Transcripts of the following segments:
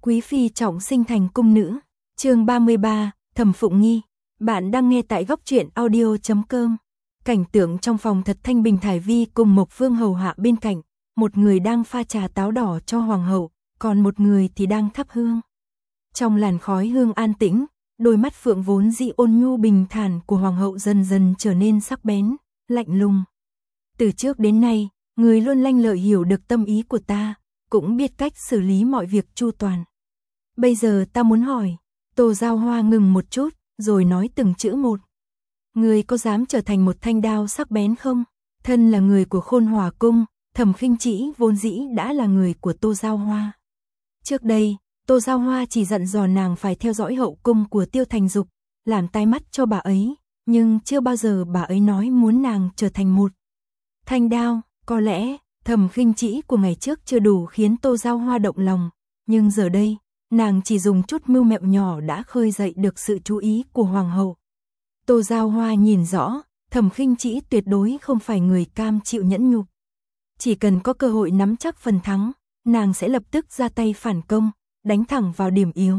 Quý phi trọng sinh thành cung nữ. Chương 33, Thẩm Phụng Nghi. Bạn đang nghe tại góc truyện audio.com. Cảnh tượng trong phòng thật thanh bình. Thải Vi cùng Mộc Vương hầu hạ bên cạnh, một người đang pha trà táo đỏ cho hoàng hậu, còn một người thì đang thắp hương. Trong làn khói hương an tĩnh, đôi mắt phượng vốn dĩ ôn nhu bình thản của hoàng hậu dần dần trở nên sắc bén, lạnh lùng. Từ trước đến nay, người luôn lanh lợi hiểu được tâm ý của ta, cũng biết cách xử lý mọi việc chu toàn. Bây giờ ta muốn hỏi. Tô Giao Hoa ngừng một chút, rồi nói từng chữ một. Người có dám trở thành một thanh đao sắc bén không? Thân là người của Khôn Hòa Cung, Thẩm Khinh Trĩ vốn dĩ đã là người của Tô Giao Hoa. Trước đây, Tô Giao Hoa chỉ dặn dò nàng phải theo dõi hậu cung của Tiêu Thành Dục, làm tai mắt cho bà ấy, nhưng chưa bao giờ bà ấy nói muốn nàng trở thành một thanh đao. Có lẽ, Thẩm Khinh Trĩ của ngày trước chưa đủ khiến Tô Giao Hoa động lòng, nhưng giờ đây, nàng chỉ dùng chút mưu mẹo nhỏ đã khơi dậy được sự chú ý của hoàng hậu. Tô Giao Hoa nhìn rõ, Thẩm Khinh Trĩ tuyệt đối không phải người cam chịu nhẫn nhục. Chỉ cần có cơ hội nắm chắc phần thắng, nàng sẽ lập tức ra tay phản công, đánh thẳng vào điểm yếu.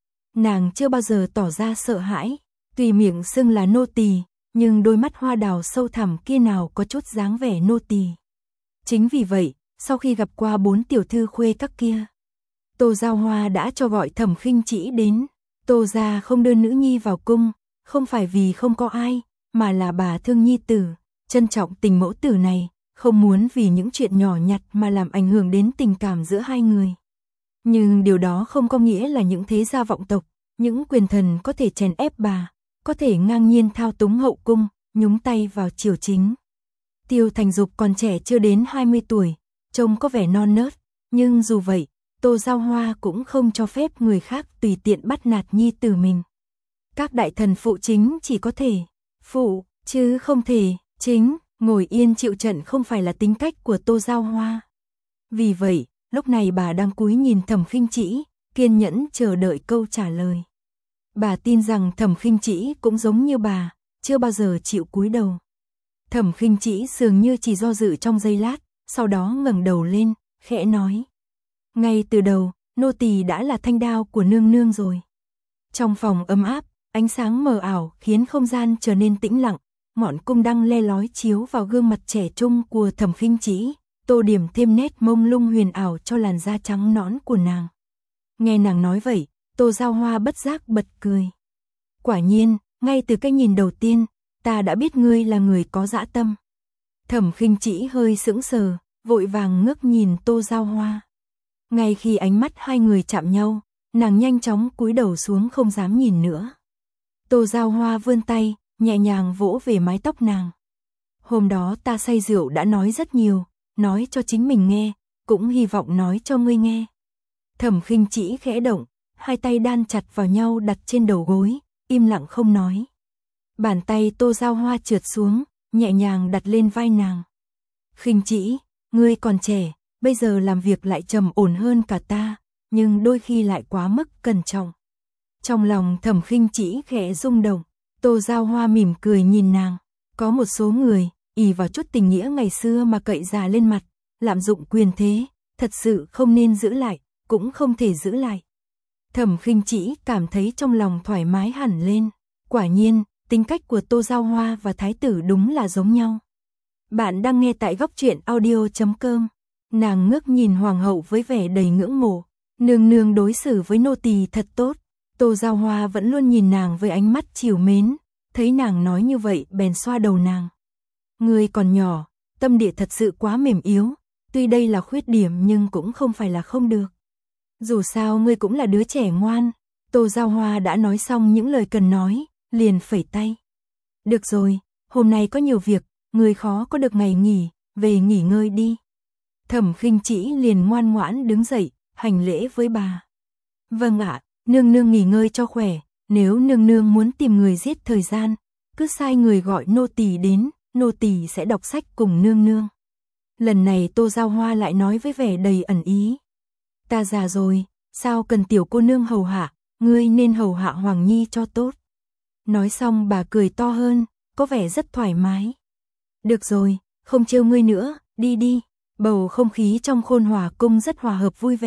Nàng chưa bao giờ tỏ ra sợ hãi, tuy miệng xưng là nô tỳ, nhưng đôi mắt hoa đào sâu thẳm kia nào có chút dáng vẻ nô tỳ. Chính vì vậy, sau khi gặp qua 4 tiểu thư khuê các kia, Tô Giao Hoa đã cho gọi Thẩm Khinh Trĩ đến. Tô gia không đưa nữ nhi vào cung, không phải vì không có ai, mà là bà thương nhi tử, trân trọng tình mẫu tử này, không muốn vì những chuyện nhỏ nhặt mà làm ảnh hưởng đến tình cảm giữa hai người. Nhưng điều đó không có nghĩa là những thế gia vọng tộc, những quyền thần có thể chèn ép bà, có thể ngang nhiên thao túng hậu cung, nhúng tay vào triều chính. Tiêu Thành Dục còn trẻ chưa đến 20 tuổi, trông có vẻ non nớt, nhưng dù vậy, Tô Giao Hoa cũng không cho phép người khác tùy tiện bắt nạt nhi tử mình. Các đại thần phụ chính chỉ có thể phụ, chứ không thể chính. Ngồi yên chịu trận không phải là tính cách của Tô Giao Hoa. Vì vậy, lúc này bà đang cúi nhìn Thẩm Khinh Trĩ, kiên nhẫn chờ đợi câu trả lời. Bà tin rằng Thẩm Khinh Trĩ cũng giống như bà, chưa bao giờ chịu cúi đầu. Thẩm Khinh Trĩ dường như chỉ do dự trong giây lát, sau đó ngẩng đầu lên, khẽ nói. Ngay từ đầu, nô tỳ đã là thanh đao của nương nương rồi. Trong phòng ấm áp, ánh sáng mờ ảo khiến không gian trở nên tĩnh lặng, ngọn cung đăng le lói chiếu vào gương mặt trẻ trung của Thẩm Khinh Trĩ, tô điểm thêm nét mông lung huyền ảo cho làn da trắng nõn của nàng. Nghe nàng nói vậy, Tô Giao Hoa bất giác bật cười. Quả nhiên, ngay từ cái nhìn đầu tiên, ta đã biết ngươi là người có dã tâm. Thẩm Khinh Trĩ hơi sững sờ, vội vàng ngước nhìn Tô Giao Hoa. Ngay khi ánh mắt hai người chạm nhau, nàng nhanh chóng cúi đầu xuống không dám nhìn nữa. Tô Giao Hoa vươn tay, nhẹ nhàng vỗ về mái tóc nàng. Hôm đó ta say rượu đã nói rất nhiều, nói cho chính mình nghe, cũng hy vọng nói cho ngươi nghe. Thẩm Khinh Trĩ khẽ động, hai tay đan chặt vào nhau đặt trên đầu gối, im lặng không nói. Bàn tay Tô Giao Hoa trượt xuống, nhẹ nhàng đặt lên vai nàng. Khinh Trĩ, ngươi còn trẻ, bây giờ làm việc lại trầm ổn hơn cả ta, nhưng đôi khi lại quá mức cẩn trọng. Trong lòng Thẩm Khinh Trĩ khẽ rung động, Tô Giao Hoa mỉm cười nhìn nàng. Có một số người, ỷ vào chút tình nghĩa ngày xưa mà cậy già lên mặt, lạm dụng quyền thế, thật sự không nên giữ lại, cũng không thể giữ lại. Thẩm Khinh Trĩ cảm thấy trong lòng thoải mái hẳn lên. Quả nhiên, tính cách của Tô Giao Hoa và thái tử đúng là giống nhau. Bạn đang nghe tại góc truyện audio.com. Nàng ngước nhìn hoàng hậu với vẻ đầy ngưỡng mộ. Nương nương đối xử với nô tỳ thật tốt. Tô Giao Hoa vẫn luôn nhìn nàng với ánh mắt trìu mến, thấy nàng nói như vậy bèn xoa đầu nàng. Ngươi còn nhỏ, tâm địa thật sự quá mềm yếu, tuy đây là khuyết điểm nhưng cũng không phải là không được. Dù sao ngươi cũng là đứa trẻ ngoan. Tô Giao Hoa đã nói xong những lời cần nói, liền phẩy tay. Được rồi, hôm nay có nhiều việc, ngươi khó có được ngày nghỉ, về nghỉ ngơi đi. Thẩm Khinh Trĩ liền ngoan ngoãn đứng dậy, hành lễ với bà. Vâng ạ. Nương nương nghỉ ngơi cho khỏe, nếu nương nương muốn tìm người giết thời gian, cứ sai người gọi nô tỳ đến, nô tỳ sẽ đọc sách cùng nương nương. Lần này Tô Giao Hoa lại nói với vẻ đầy ẩn ý. Ta già rồi, sao cần tiểu cô nương hầu hạ, ngươi nên hầu hạ Hoàng Nhi cho tốt. Nói xong bà cười to hơn, có vẻ rất thoải mái. Được rồi, không trêu ngươi nữa, đi đi. Bầu không khí trong Khôn Hòa Cung rất hòa hợp vui vẻ.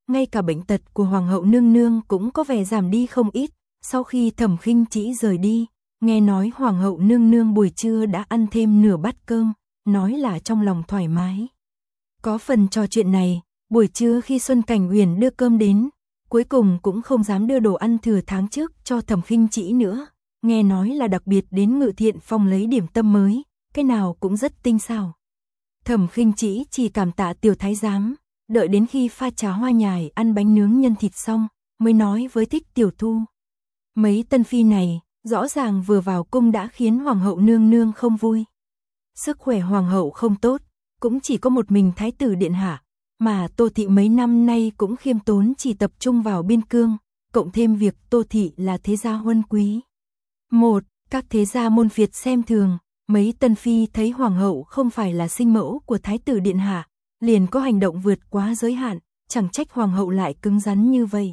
ngay cả bệnh tật của hoàng hậu nương nương cũng có vẻ giảm đi không ít. Sau khi Thẩm Khinh Trĩ rời đi, nghe nói hoàng hậu nương nương buổi trưa đã ăn thêm nửa bát cơm, nói là trong lòng thoải mái. Có phần trò chuyện này, buổi trưa khi Xuân Cảnh Uyển đưa cơm đến, cuối cùng cũng không dám đưa đồ ăn thừa tháng trước cho Thẩm Khinh Trĩ nữa, nghe nói là đặc biệt đến Ngự Thiện Phong lấy điểm tâm mới, cái nào cũng rất tinh xảo. Thẩm Khinh Trĩ chỉ cảm tạ tiểu thái giám, đợi đến khi pha trà hoa nhài ăn bánh nướng nhân thịt xong, mới nói với Thích Tiểu Thu. Mấy tân phi này, rõ ràng vừa vào cung đã khiến hoàng hậu nương nương không vui. Sức khỏe hoàng hậu không tốt, cũng chỉ có một mình thái tử điện hạ, mà Tô Thị mấy năm nay cũng khiêm tốn chỉ tập trung vào biên cương, cộng thêm việc Tô Thị là thế gia huân quý. Các thế gia môn phiệt xem thường, mấy tân phi thấy hoàng hậu không phải là sinh mẫu của thái tử điện hạ, liền có hành động vượt quá giới hạn, chẳng trách hoàng hậu lại cứng rắn như vậy.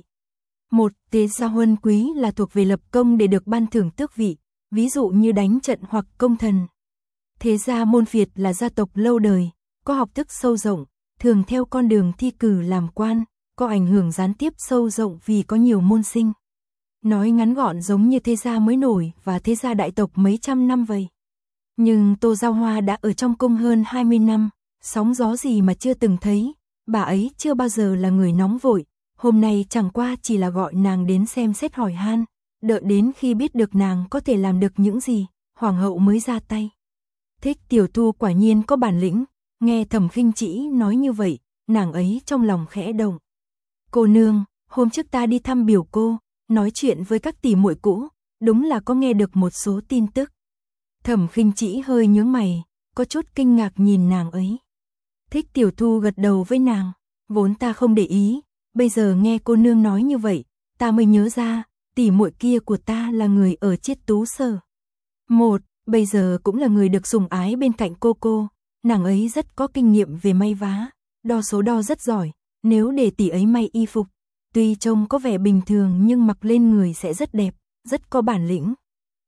Thế gia huân quý là thuộc về lập công để được ban thưởng tước vị, ví dụ như đánh trận hoặc công thần. Thế gia môn phiệt là gia tộc lâu đời, có học thức sâu rộng, thường theo con đường thi cử làm quan, có ảnh hưởng gián tiếp sâu rộng vì có nhiều môn sinh. Nói ngắn gọn giống như thế gia mới nổi và thế gia đại tộc mấy trăm năm vậy. Nhưng Tô Giao Hoa đã ở trong cung hơn 20 năm, sóng gió gì mà chưa từng thấy, bà ấy chưa bao giờ là người nóng vội, hôm nay chẳng qua chỉ là gọi nàng đến xem xét hỏi han, đợi đến khi biết được nàng có thể làm được những gì, hoàng hậu mới ra tay. Thích Tiểu Thu quả nhiên có bản lĩnh, nghe Thẩm Khinh Trĩ nói như vậy, nàng ấy trong lòng khẽ động. Cô nương, hôm trước ta đi thăm biểu cô, nói chuyện với các tỷ muội cũ, đúng là có nghe được một số tin tức. Thẩm Khinh Trĩ hơi nhướng mày, có chút kinh ngạc nhìn nàng ấy. Thích Tiểu Thu gật đầu với nàng, vốn ta không để ý, bây giờ nghe cô nương nói như vậy, ta mới nhớ ra, tỷ muội kia của ta là người ở Chiết Tú Sở. Bây giờ cũng là người được sủng ái bên cạnh cô, nàng ấy rất có kinh nghiệm về may vá, đo số đo rất giỏi, nếu để tỷ ấy may y phục, tuy trông có vẻ bình thường nhưng mặc lên người sẽ rất đẹp, rất có bản lĩnh.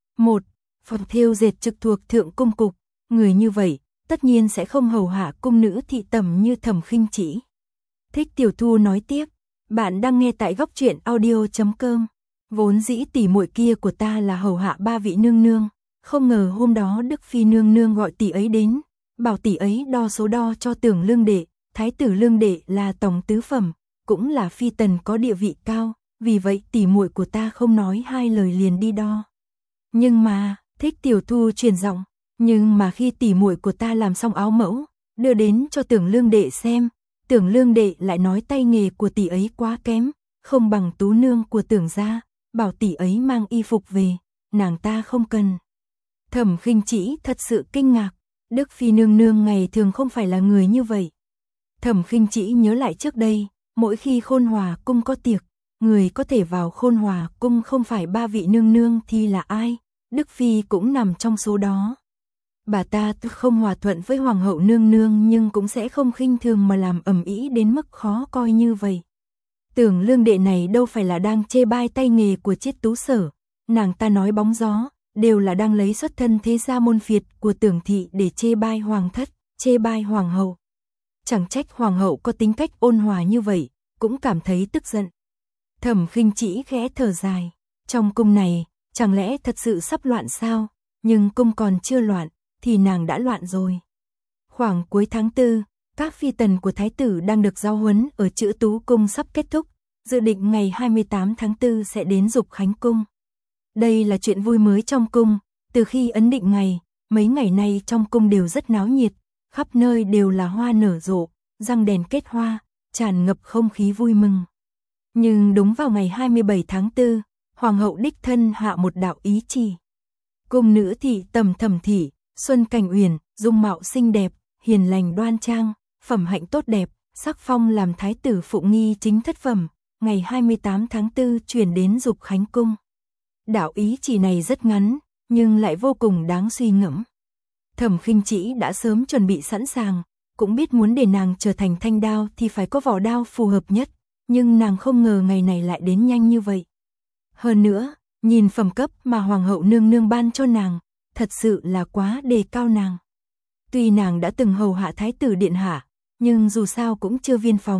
Phòng thêu dệt trực thuộc Thượng Cung Cục, người như vậy, tất nhiên sẽ không hầu hạ cung nữ thị tẩm như Thẩm Khinh Trĩ. Thích Tiểu Thu nói tiếp, bạn đang nghe tại góc truyện audio.com. Vốn dĩ tỷ muội kia của ta là hầu hạ ba vị nương nương, không ngờ hôm đó Đức Phi nương nương gọi tỷ ấy đến, bảo tỷ ấy đo số đo cho Tưởng Lương đệ, thái tử Lương đệ là tổng tứ phẩm, cũng là phi tần có địa vị cao, vì vậy tỷ muội của ta không nói hai lời liền đi đo. Nhưng mà, Thích Tiểu Thu truyền giọng, nhưng mà khi tỷ muội của ta làm xong áo mẫu, đưa đến cho Tưởng Lương đệ xem, Tưởng Lương đệ lại nói tay nghề của tỷ ấy quá kém, không bằng tú nương của Tưởng gia, bảo tỷ ấy mang y phục về, nàng ta không cần. Thẩm Khinh Trĩ thật sự kinh ngạc, Đức Phi nương nương ngày thường không phải là người như vậy. Thẩm Khinh Trĩ nhớ lại trước đây, mỗi khi Khôn Hòa cung có tiệc, người có thể vào Khôn Hòa cung không phải ba vị nương nương thì là ai, Đức Phi cũng nằm trong số đó. Bà ta không hòa thuận với hoàng hậu nương nương nhưng cũng sẽ không khinh thường mà làm ầm ĩ đến mức khó coi như vậy. Tưởng Lương đệ này đâu phải là đang chê bai tay nghề của Chiết Tú Sở, nàng ta nói bóng gió, đều là đang lấy xuất thân thế gia môn phiệt của Tưởng thị để chê bai hoàng thất, chê bai hoàng hậu. Chẳng trách hoàng hậu có tính cách ôn hòa như vậy, cũng cảm thấy tức giận. Thẩm Khinh Trĩ khẽ thở dài, trong cung này, chẳng lẽ thật sự sắp loạn sao, nhưng cung còn chưa loạn, thì nàng đã loạn rồi. Khoảng cuối tháng 4, các phi tần của thái tử đang được giao huấn ở Chữ Tú Cung sắp kết thúc, dự định ngày 28 tháng 4 sẽ đến Dục Khánh Cung. Đây là chuyện vui mới trong cung, từ khi ấn định ngày, mấy ngày nay trong cung đều rất náo nhiệt, khắp nơi đều là hoa nở rộ, răng đèn kết hoa, tràn ngập không khí vui mừng. Nhưng đúng vào ngày 27 tháng 4, hoàng hậu đích thân hạ một đạo ý chỉ. Cung nữ thị tầm Thẩm thị, Xuân Cảnh Uyển, dung mạo xinh đẹp, hiền lành đoan trang, phẩm hạnh tốt đẹp, sắc phong làm thái tử Phụng Nghi chính thất phẩm, ngày 28 tháng 4 chuyển đến Dục Khánh Cung. Đạo ý chỉ này rất ngắn, nhưng lại vô cùng đáng suy ngẫm. Thẩm Khinh Trĩ đã sớm chuẩn bị sẵn sàng, cũng biết muốn để nàng trở thành thanh đao thì phải có vỏ đao phù hợp nhất, nhưng nàng không ngờ ngày này lại đến nhanh như vậy. Hơn nữa, nhìn phẩm cấp mà hoàng hậu nương nương ban cho nàng, thật sự là quá đề cao nàng. Tuy nàng đã từng hầu hạ thái tử điện hạ, nhưng dù sao cũng chưa viên phòng,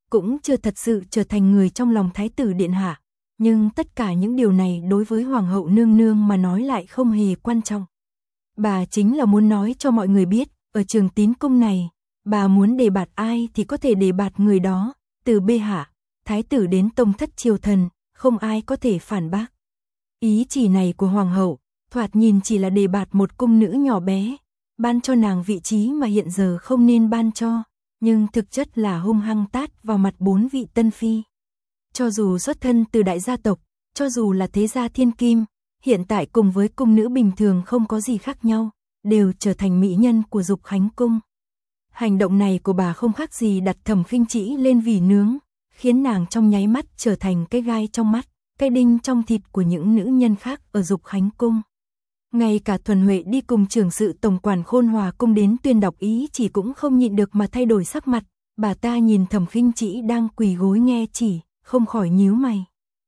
cũng chưa thật sự trở thành người trong lòng thái tử điện hạ. Nhưng tất cả những điều này đối với hoàng hậu nương nương mà nói lại không hề quan trọng. Bà chính là muốn nói cho mọi người biết, ở Trường Tín cung này, bà muốn đề bạt ai thì có thể đề bạt người đó, từ bệ hạ, thái tử đến tông thất triều thần, không ai có thể phản bác. Ý chỉ này của hoàng hậu, thoạt nhìn chỉ là đề bạt một cung nữ nhỏ bé, ban cho nàng vị trí mà hiện giờ không nên ban cho, nhưng thực chất là hung hăng tát vào mặt 4 vị tân phi. Cho dù xuất thân từ đại gia tộc, cho dù là thế gia thiên kim, hiện tại cùng với cung nữ bình thường không có gì khác nhau, đều trở thành mỹ nhân của Dục Khánh cung. Hành động này của bà không khác gì đặt Thẩm Khinh Trĩ lên vỉ nướng, khiến nàng trong nháy mắt trở thành cái gai trong mắt, cái đinh trong thịt của những nữ nhân khác ở Dục Khánh cung. Ngay cả Thuần Huệ đi cùng trưởng sự tổng quản Khôn Hòa cung đến tuyên đọc ý chỉ cũng không nhịn được mà thay đổi sắc mặt, bà ta nhìn Thẩm Khinh Trĩ đang quỳ gối nghe chỉ, không khỏi nhíu mày.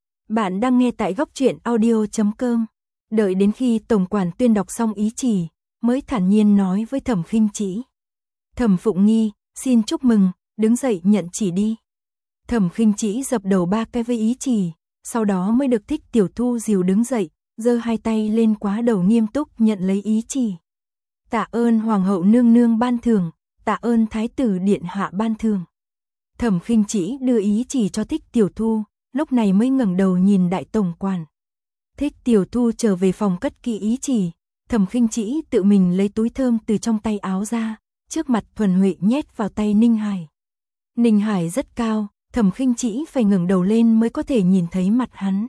Bạn đang nghe tại góc truyện audio.com. Đợi đến khi tổng quản tuyên đọc xong ý chỉ, mới thản nhiên nói với Thẩm Khinh Trĩ. Thẩm Phụng Nghi, xin chúc mừng, đứng dậy nhận chỉ đi. Thẩm Khinh Trĩ dập đầu 3 cái với ý chỉ, sau đó mới được Thích Tiểu Thu dìu đứng dậy, giơ 2 tay lên quá đầu nghiêm túc nhận lấy ý chỉ. Tạ ơn hoàng hậu nương nương ban thưởng, tạ ơn thái tử điện hạ ban thưởng. Thẩm Khinh Trĩ đưa ý chỉ cho Thích Tiểu Thu, lúc này mới ngẩng đầu nhìn đại tổng quản. Thích Tiểu Thu trở về phòng cất kỹ ý chỉ, Thẩm Khinh Trĩ tự mình lấy túi thơm từ trong tay áo ra, trước mặt Thuần Huệ nhét vào tay Ninh Hải. Ninh Hải rất cao, Thẩm Khinh Trĩ phải ngẩng đầu lên mới có thể nhìn thấy mặt hắn.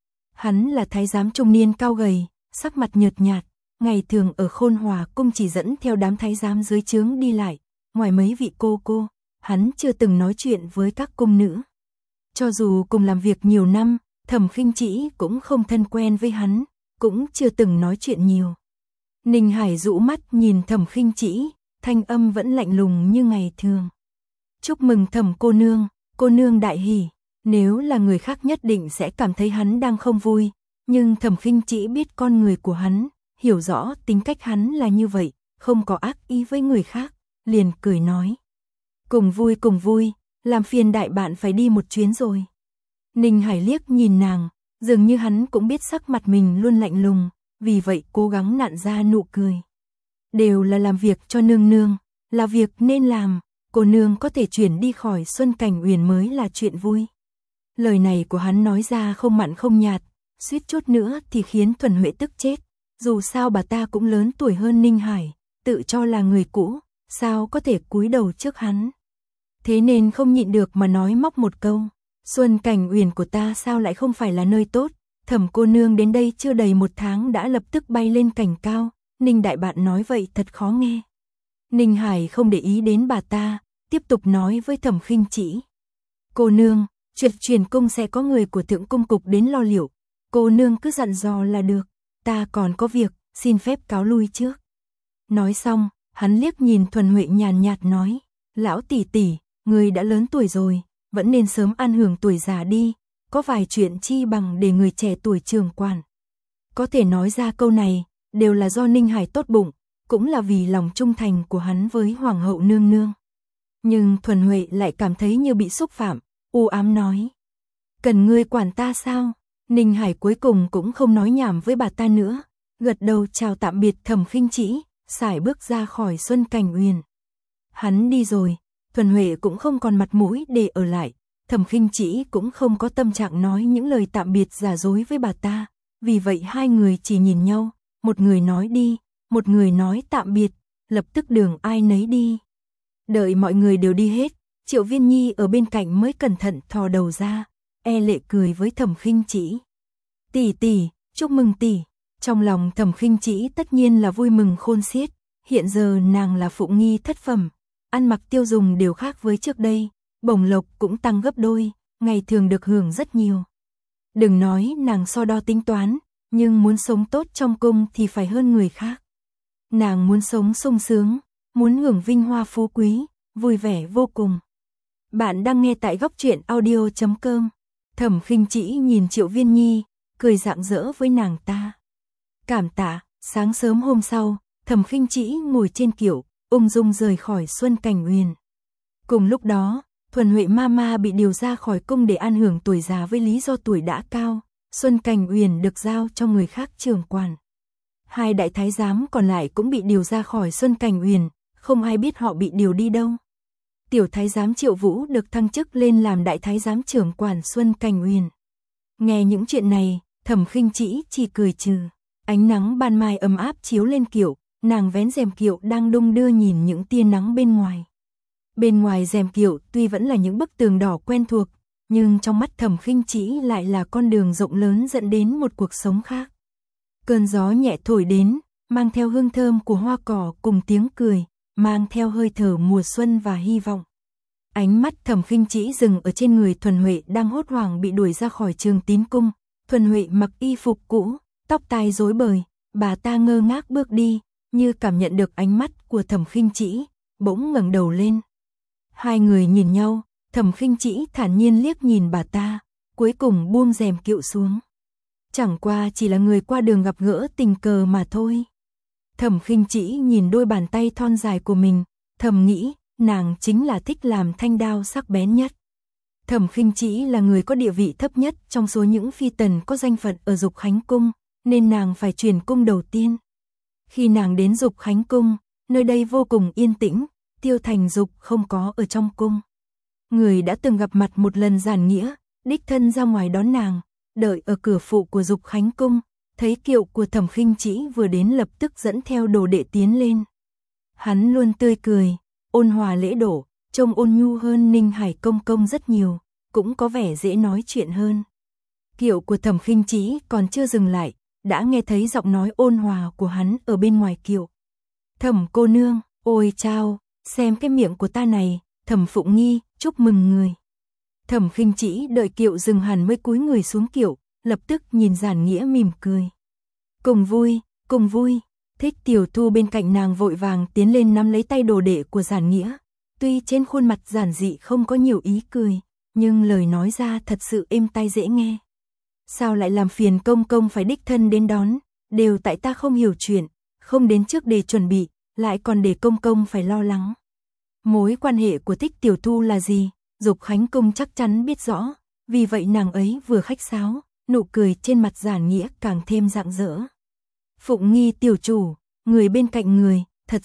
Hắn là thái giám trung niên cao gầy, sắc mặt nhợt nhạt, ngày thường ở Khôn Hòa cung chỉ dẫn theo đám thái giám dưới trướng đi lại, ngoài mấy vị cô, hắn chưa từng nói chuyện với các cung nữ. Cho dù cùng làm việc nhiều năm, Thẩm Khinh Trĩ cũng không thân quen với hắn, cũng chưa từng nói chuyện nhiều. Ninh Hải rũ mắt nhìn Thẩm Khinh Trĩ, thanh âm vẫn lạnh lùng như ngày thường. Chúc mừng Thẩm cô nương đại hỉ. Nếu là người khác nhất định sẽ cảm thấy hắn đang không vui, nhưng Thẩm Khinh Trĩ biết con người của hắn, hiểu rõ tính cách hắn là như vậy, không có ác ý với người khác, liền cười nói. Cùng vui, làm phiền đại bạn phải đi một chuyến rồi. Ninh Hải liếc nhìn nàng, dường như hắn cũng biết sắc mặt mình luôn lạnh lùng, vì vậy cố gắng nặn ra nụ cười. Đều là làm việc cho nương nương, là việc nên làm, cô nương có thể chuyển đi khỏi Xuân Cảnh Uyển mới là chuyện vui. Lời này của hắn nói ra không mặn không nhạt, suýt chút nữa thì khiến Thuần Huệ tức chết. Dù sao bà ta cũng lớn tuổi hơn Ninh Hải, tự cho là người cũ, sao có thể cúi đầu trước hắn. Thế nên không nhịn được mà nói móc một câu. Xuân Cảnh Uyển của ta sao lại không phải là nơi tốt, Thẩm cô nương đến đây chưa đầy 1 tháng đã lập tức bay lên cảnh cao, Ninh đại bạn nói vậy thật khó nghe. Ninh Hải không để ý đến bà ta, tiếp tục nói với Thẩm Khinh Trĩ. Cô nương, truyền cung sẽ có người của Thượng cung cục đến lo liệu, cô nương cứ dặn dò là được, ta còn có việc, xin phép cáo lui trước. Nói xong, hắn liếc nhìn Thuần Huệ nhàn nhạt nói, lão tỷ tỷ, người đã lớn tuổi rồi, vẫn nên sớm ăn hưởng tuổi già đi, có vài chuyện chi bằng để người trẻ tuổi trưởng quản. Có thể nói ra câu này, đều là do Ninh Hải tốt bụng, cũng là vì lòng trung thành của hắn với hoàng hậu nương nương. Nhưng Thuần Huệ lại cảm thấy như bị xúc phạm, u ám nói. Cần ngươi quản ta sao? Ninh Hải cuối cùng cũng không nói nhảm với bà ta nữa, gật đầu chào tạm biệt Thẩm Khinh Trĩ, sải bước ra khỏi Xuân Cảnh Uyển. Hắn đi rồi, Thuần Huệ cũng không còn mặt mũi để ở lại, Thẩm Khinh Trĩ cũng không có tâm trạng nói những lời tạm biệt giả dối với bà ta, vì vậy hai người chỉ nhìn nhau, một người nói đi, một người nói tạm biệt, lập tức đường ai nấy đi. Đợi mọi người đều đi hết, Triệu Viên Nhi ở bên cạnh mới cẩn thận thò đầu ra, e lệ cười với Thẩm Khinh Trĩ. Tỷ, chúc mừng tỷ. Trong lòng Thẩm Khinh Trĩ tất nhiên là vui mừng khôn xiết, hiện giờ nàng là Phụng Nghi thất phẩm, ăn mặc tiêu dùng đều khác với trước đây, bổng lộc cũng tăng gấp đôi, ngày thường được hưởng rất nhiều. Đừng nói nàng so đo tính toán, nhưng muốn sống tốt trong cung thì phải hơn người khác. Nàng muốn sống sung sướng, muốn hưởng vinh hoa phú quý, vui vẻ vô cùng. Bạn đang nghe tại góc truyện audio.com. Thẩm Khinh Trĩ nhìn Triệu Viên Nhi, cười rạng rỡ với nàng ta. Cảm tạ. Sáng sớm hôm sau, Thẩm Khinh Trĩ ngồi trên kiệu, ung dung rời khỏi Xuân Cảnh Uyển. Cùng lúc đó, Thuần Huệ Mama bị điều ra khỏi cung để an hưởng tuổi già với lý do tuổi đã cao, Xuân Cảnh Uyển được giao cho người khác trưởng quản. Hai đại thái giám còn lại cũng bị điều ra khỏi Xuân Cảnh Uyển, không ai biết họ bị điều đi đâu. Tiểu thái giám Triệu Vũ được thăng chức lên làm đại thái giám trưởng quản Xuân Cảnh Uyển. Nghe những chuyện này, Thẩm Khinh Trĩ chỉ cười trừ. Ánh nắng ban mai ấm áp chiếu lên kiệu, nàng vén rèm kiệu đang đung đưa nhìn những tia nắng bên ngoài. Bên ngoài rèm kiệu tuy vẫn là những bức tường đỏ quen thuộc, nhưng trong mắt Thẩm Khinh Trĩ lại là con đường rộng lớn dẫn đến một cuộc sống khác. Cơn gió nhẹ thổi đến, mang theo hương thơm của hoa cỏ cùng tiếng cười, mang theo hơi thở mùa xuân và hy vọng. Ánh mắt Thẩm Khinh Trĩ dừng ở trên người Thuần Huệ đang hốt hoảng bị đuổi ra khỏi Trường Tín cung. Thuần Huệ mặc y phục cũ, tóc tai rối bời, bà ta ngơ ngác bước đi, như cảm nhận được ánh mắt của Thẩm Khinh Trĩ, bỗng ngẩng đầu lên. Hai người nhìn nhau, Thẩm Khinh Trĩ thản nhiên liếc nhìn bà ta, cuối cùng buông rèm kiệu xuống. Chẳng qua chỉ là người qua đường gặp gỡ tình cờ mà thôi. Thẩm Khinh Trĩ nhìn đôi bàn tay thon dài của mình, thầm nghĩ, nàng chính là thích làm thanh đao sắc bén nhất. Thẩm Khinh Trĩ là người có địa vị thấp nhất trong số những phi tần có danh phận ở Dục Khánh cung, nên nàng phải truyền cung đầu tiên. Khi nàng đến Dục Khánh cung, nơi đây vô cùng yên tĩnh, Tiêu Thành Dục không có ở trong cung. Người đã từng gặp mặt một lần Giản Nghĩa, đích thân ra ngoài đón nàng, đợi ở cửa phụ của Dục Khánh cung, thấy kiệu của Thẩm Khinh Trĩ vừa đến lập tức dẫn theo đồ đệ tiến lên. Hắn luôn tươi cười, ôn hòa lễ độ, trông ôn nhu hơn Ninh Hải công công rất nhiều, cũng có vẻ dễ nói chuyện hơn. Kiệu của Thẩm Khinh Trĩ còn chưa dừng lại, đã nghe thấy giọng nói ôn hòa của hắn ở bên ngoài kiệu. Thẩm cô nương, ôi chao, xem cái miệng của ta này, Thẩm Phụng Nghi, chúc mừng người. Thẩm Khinh Trĩ đợi kiệu dừng hẳn mới cúi người xuống kiệu, lập tức nhìn Giản Nghĩa mỉm cười. Cùng vui, Thích Tiểu Thu bên cạnh nàng vội vàng tiến lên nắm lấy tay đồ đệ của Giản Nghĩa. Tuy trên khuôn mặt giản dị không có nhiều ý cười, nhưng lời nói ra thật sự êm tai dễ nghe. Sao lại làm phiền công công phải đích thân đến đón, đều tại ta không hiểu chuyện, không đến trước để chuẩn bị, lại còn để công công phải lo lắng. Mối quan hệ của Thích Tiểu Thu là gì, Dục Khánh cung chắc chắn biết rõ, vì vậy nàng ấy vừa khách sáo, nụ cười trên mặt Giản Nghĩa càng thêm rạng rỡ. Phụng Nghi tiểu chủ, người bên cạnh người, thật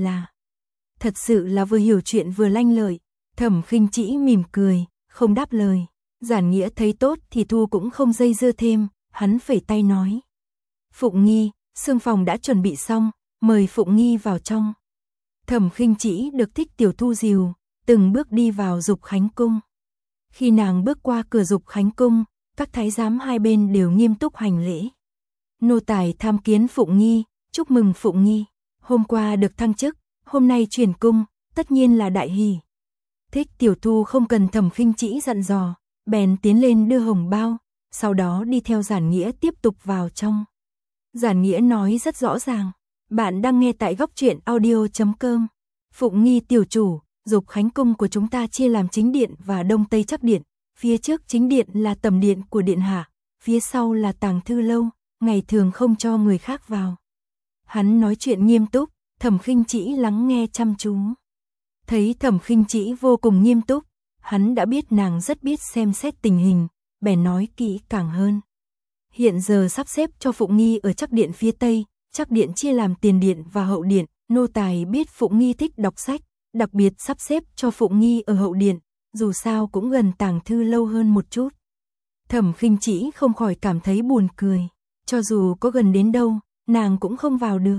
sự là vừa hiểu chuyện vừa lanh lợi. Thẩm Khinh Trĩ mỉm cười, không đáp lời. Giản Nghĩa thấy tốt thì Thu cũng không dây dưa thêm, hắn phẩy tay nói. Phụng Nghi, xương phòng đã chuẩn bị xong, mời Phụng Nghi vào trong. Thẩm Khinh Trĩ được Thích Tiểu Thu dìu, từng bước đi vào Dục Khánh cung. Khi nàng bước qua cửa Dục Khánh cung, các thái giám hai bên đều nghiêm túc hành lễ. Nô tài tham kiến Phụng Nghi, chúc mừng Phụng Nghi, hôm qua được thăng chức, hôm nay chuyển cung, tất nhiên là đại hỷ. Thích Tiểu Thu không cần Thẩm Khinh Trĩ dặn dò, bèn tiến lên đưa hồng bao, sau đó đi theo Giản Nghĩa tiếp tục vào trong. Giản Nghĩa nói rất rõ ràng, bạn đang nghe tại góc truyện audio.com. Phụng Nghi tiểu chủ, Dục Khánh cung của chúng ta chia làm chính điện và đông tây chắc điện, phía trước chính điện là tầm điện của điện hạ, phía sau là tàng thư lâu, ngày thường không cho người khác vào. Hắn nói chuyện nghiêm túc, Thẩm Khinh Trĩ lắng nghe chăm chú. Thấy Thẩm Khinh Trĩ vô cùng nghiêm túc, hắn đã biết nàng rất biết xem xét tình hình, bèn nói kỹ càng hơn. Hiện giờ sắp xếp cho Phụng Nghi ở chắc điện phía tây, chắc điện chia làm tiền điện và hậu điện, nô tài biết Phụng Nghi thích đọc sách, đặc biệt sắp xếp cho Phụng Nghi ở hậu điện, dù sao cũng gần tàng thư lâu hơn một chút. Thẩm Khinh Trĩ không khỏi cảm thấy buồn cười, cho dù có gần đến đâu, nàng cũng không vào được.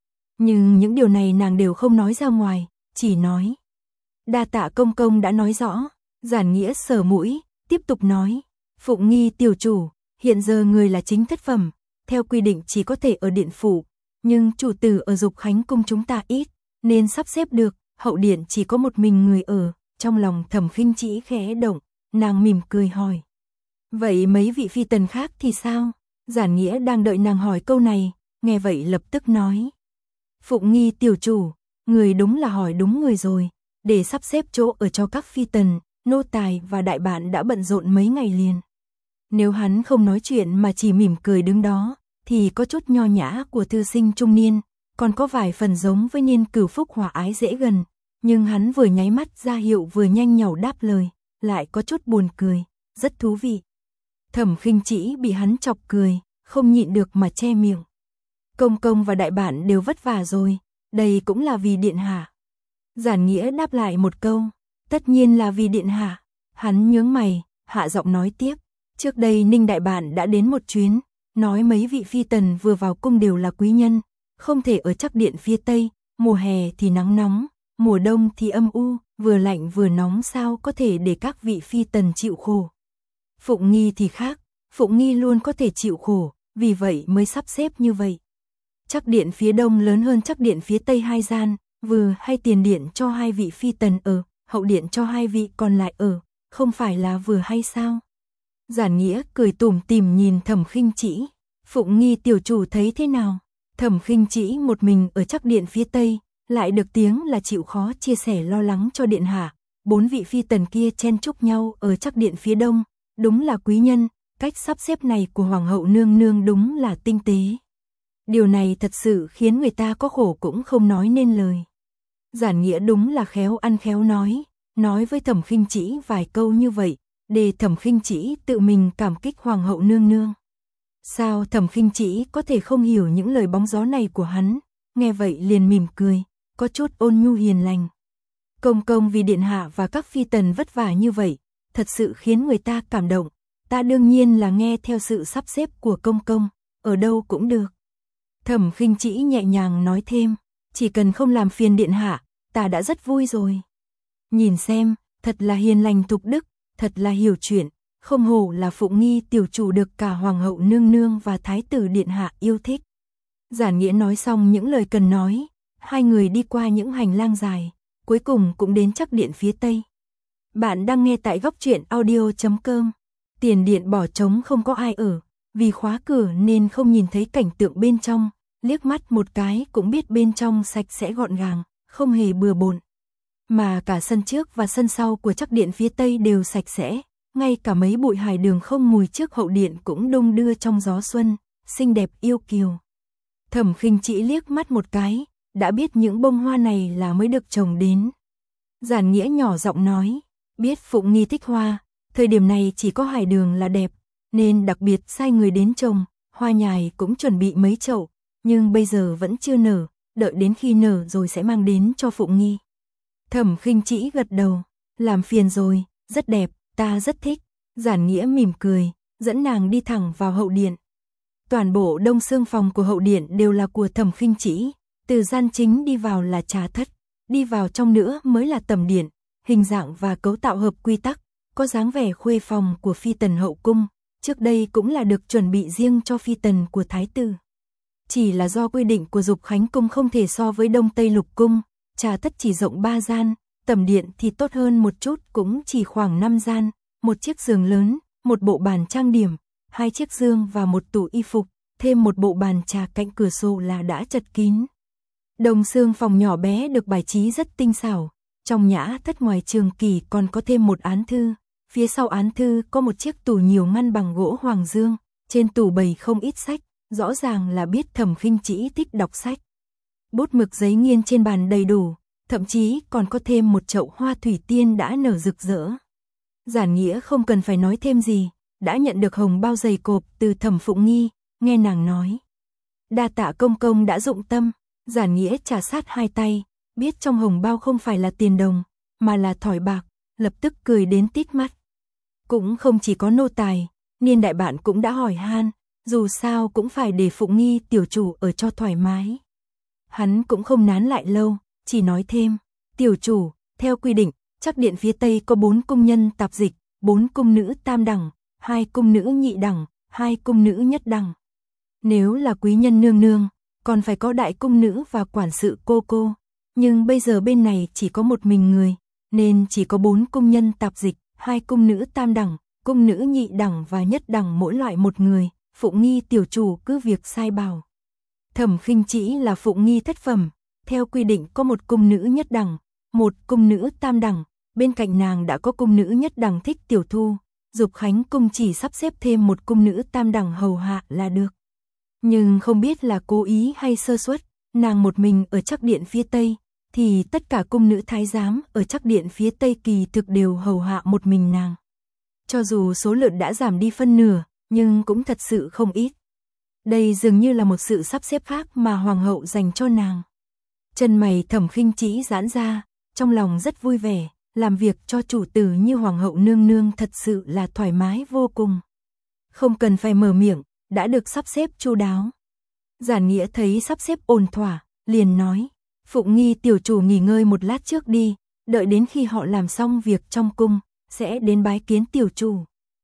Nhưng những điều này nàng đều không nói ra ngoài, chỉ nói. Đa tạ công công đã nói rõ. Giản Nghĩa sờ mũi, tiếp tục nói. Phụng Nghi tiểu chủ, hiện giờ người là chính thất phẩm, theo quy định chỉ có thể ở điện phủ, nhưng chủ tử ở Dục Khánh cung chúng ta ít, nên sắp xếp được, hậu điện chỉ có một mình người ở. Trong lòng Thẩm Khinh Trĩ khẽ động, nàng mỉm cười hỏi. Vậy mấy vị phi tần khác thì sao? Giản Nghĩa đang đợi nàng hỏi câu này, nghe vậy lập tức nói. Phụng Nghi tiểu chủ, người đúng là hỏi đúng người rồi, để sắp xếp chỗ ở cho các phi tần, nô tài và đại bạn đã bận rộn mấy ngày liền. Nếu hắn không nói chuyện mà chỉ mỉm cười đứng đó, thì có chút nho nhã của thư sinh trung niên, còn có vài phần giống với Niên Cửu Phúc hòa ái dễ gần, Nhưng hắn vừa nháy mắt ra hiệu vừa nhanh nhảu đáp lời, lại có chút buồn cười, rất thú vị. Thẩm Khinh Trĩ bị hắn chọc cười, không nhịn được mà che miệng. Công công và đại bản đều vất vả rồi, đây cũng là vì điện hạ. Giản Nghĩa đáp lại một câu, tất nhiên là vì điện hạ. Hắn nhướng mày, hạ giọng nói tiếp, trước đây Ninh đại bản đã đến một chuyến, nói mấy vị phi tần vừa vào cung đều là quý nhân, không thể ở Trắc Điện phía Tây, mùa hè thì nắng nóng, mùa đông thì âm u, vừa lạnh vừa nóng, sao có thể để các vị phi tần chịu khổ. Phụng Nghi thì khác, Phụng Nghi luôn có thể chịu khổ, vì vậy mới sắp xếp như vậy. Trắc Điện phía Đông lớn hơn Trắc Điện phía Tây 2 gian, vừa hay tiền điện cho 2 vị phi tần ở, hậu điện cho 2 vị còn lại ở, không phải là vừa hay sao? Giản Nghĩa cười tủm tỉm nhìn Thẩm Khinh Trĩ, Phụng Nghi tiểu chủ thấy thế nào? Thẩm Khinh Trĩ một mình ở Trắc Điện phía Tây, lại được tiếng là chịu khó chia sẻ lo lắng cho điện hạ, 4 vị phi tần kia chen chúc nhau ở Trắc Điện phía Đông, đúng là quý nhân, cách sắp xếp này của hoàng hậu nương nương đúng là tinh tế. Điều này thật sự khiến người ta có khổ cũng không nói nên lời. Giản Nghĩa đúng là khéo ăn khéo nói với Thẩm Khinh Trĩ vài câu như vậy, để Thẩm Khinh Trĩ tự mình cảm kích hoàng hậu nương nương. Sao Thẩm Khinh Trĩ có thể không hiểu những lời bóng gió này của hắn, nghe vậy liền mỉm cười, có chút ôn nhu hiền lành. Công công vì điện hạ và các phi tần vất vả như vậy, thật sự khiến người ta cảm động, ta đương nhiên là nghe theo sự sắp xếp của công công, ở đâu cũng được. Thẩm Khinh Trĩ nhẹ nhàng nói thêm, chỉ cần không làm phiền điện hạ, ta đã rất vui rồi. Nhìn xem, thật là hiền lành thục đức, thật là hiểu chuyện, không hổ là Phụng Nghi tiểu chủ được cả hoàng hậu nương nương và thái tử điện hạ yêu thích. Giản Nghĩa nói xong những lời cần nói, hai người đi qua những hành lang dài, cuối cùng cũng đến Trắc Điện phía Tây. Bạn đang nghe tại goctruyện.audio.com. Tiền điện bỏ trống không có ai ở, vì khóa cửa nên không nhìn thấy cảnh tượng bên trong, liếc mắt một cái cũng biết bên trong sạch sẽ gọn gàng, không hề bừa bộn. Mà cả sân trước và sân sau của Trắc Điện phía Tây đều sạch sẽ, ngay cả mấy bụi hải đường không mùi trước hậu điện cũng đung đưa trong gió xuân, xinh đẹp yêu kiều. Thẩm Khinh Trĩ liếc mắt một cái, đã biết những bông hoa này là mới được trồng đến. Giản Nghĩa nhỏ giọng nói, biết Phụng Nghi thích hoa, thời điểm này chỉ có hải đường là đẹp, nên đặc biệt sai người đến trồng, hoa nhài cũng chuẩn bị mấy chậu, nhưng bây giờ vẫn chưa nở, đợi đến khi nở rồi sẽ mang đến cho Phụng Nghi. Thẩm Khinh Trĩ gật đầu, làm phiền rồi, rất đẹp, ta rất thích. Giản Nghĩa mỉm cười, dẫn nàng đi thẳng vào hậu điện. Toàn bộ đông xương phòng của hậu điện đều là của Thẩm Khinh Trĩ, từ gian chính đi vào là trà thất, đi vào trong nữa mới là tầm điện, hình dạng và cấu tạo hợp quy tắc, có dáng vẻ khuê phòng của phi tần hậu cung, trước đây cũng là được chuẩn bị riêng cho phi tần của thái tử. Chỉ là do quy định của Dục Khánh cung không thể so với Đông Tây Lục cung, trà thất chỉ rộng 3 gian, tầm điện thì tốt hơn một chút cũng chỉ khoảng 5 gian, một chiếc giường lớn, một bộ bàn trang điểm, 2 chiếc giường và một tủ y phục, thêm một bộ bàn trà cạnh cửa sổ là đã chật kín. Đông xương phòng nhỏ bé được bài trí rất tinh xảo, trong nhã thất ngoài trường kỳ còn có thêm một án thư, phía sau án thư có một chiếc tủ nhiều ngăn bằng gỗ hoàng dương, trên tủ bày không ít sách, rõ ràng là biết Thẩm Khinh Trĩ thích đọc sách. Bút mực giấy nghiên trên bàn đầy đủ, thậm chí còn có thêm một chậu hoa thủy tiên đã nở rực rỡ. Giản Nghĩa không cần phải nói thêm gì, đã nhận được hồng bao dày cộp từ Thẩm Phụng Nghi, nghe nàng nói. Đa tạ công công đã dụng tâm. Giản Nghĩa trà sát 2 tay, biết trong hồng bao không phải là tiền đồng, mà là thỏi bạc, lập tức cười đến tít mắt. Cũng không chỉ có nô tài, Niên đại bạn cũng đã hỏi han, dù sao cũng phải để Phụng Nghi tiểu chủ ở cho thoải mái. Hắn cũng không nán lại lâu, chỉ nói thêm, tiểu chủ, theo quy định, Trắc Điện phía Tây có 4 cung nhân tạp dịch, 4 cung nữ tam đẳng, 2 cung nữ nhị đẳng, 2 cung nữ nhất đẳng. Nếu là quý nhân nương nương, còn phải có đại cung nữ và quản sự cô. Nhưng bây giờ bên này chỉ có một mình người, nên chỉ có 4 cung nhân tạp dịch, 2 cung nữ tam đẳng, cung nữ nhị đẳng và nhất đẳng mỗi loại một người. Phụng Nghi tiểu chủ cứ việc sai bảo. Thẩm Khinh Trĩ là Phụng Nghi thất phẩm, theo quy định có một cung nữ nhất đẳng, một cung nữ tam đẳng, bên cạnh nàng đã có cung nữ nhất đẳng Thích Tiểu Thu, Dục Khánh cung chỉ sắp xếp thêm một cung nữ tam đẳng hầu hạ là được. Nhưng không biết là cố ý hay sơ suất, nàng một mình ở Trắc Điện phía Tây, thì tất cả cung nữ thái giám ở Trắc Điện phía Tây kỳ thực đều hầu hạ một mình nàng. Cho dù số lượng đã giảm đi phân nửa, nhưng cũng thật sự không ít. Đây dường như là một sự sắp xếp khác mà hoàng hậu dành cho nàng. Chân mày Thẩm Khinh Trĩ giãn ra, trong lòng rất vui vẻ, làm việc cho chủ tử như hoàng hậu nương nương thật sự là thoải mái vô cùng. Không cần phải mở miệng, đã được sắp xếp chu đáo. Giản Nghĩa thấy sắp xếp ổn thỏa, liền nói, Phụng Nghi tiểu chủ nghỉ ngơi một lát trước đi, đợi đến khi họ làm xong việc trong cung, sẽ đến bái kiến tiểu chủ.